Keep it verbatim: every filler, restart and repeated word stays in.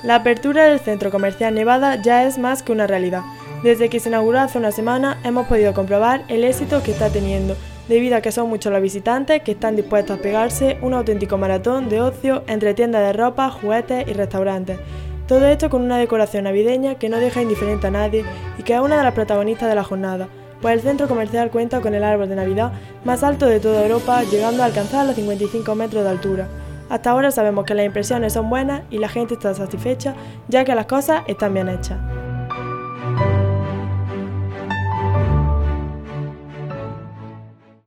La apertura del Centro Comercial Nevada ya es más que una realidad. Desde que se inauguró hace una semana hemos podido comprobar el éxito que está teniendo, debido a que son muchos los visitantes que están dispuestos a pegarse un auténtico maratón de ocio entre tiendas de ropa, juguetes y restaurantes. Todo esto con una decoración navideña que no deja indiferente a nadie y que es una de las protagonistas de la jornada, pues el centro comercial cuenta con el árbol de Navidad más alto de toda Europa, llegando a alcanzar los cincuenta y cinco metros de altura. Hasta ahora sabemos que las impresiones son buenas y la gente está satisfecha, ya que las cosas están bien hechas.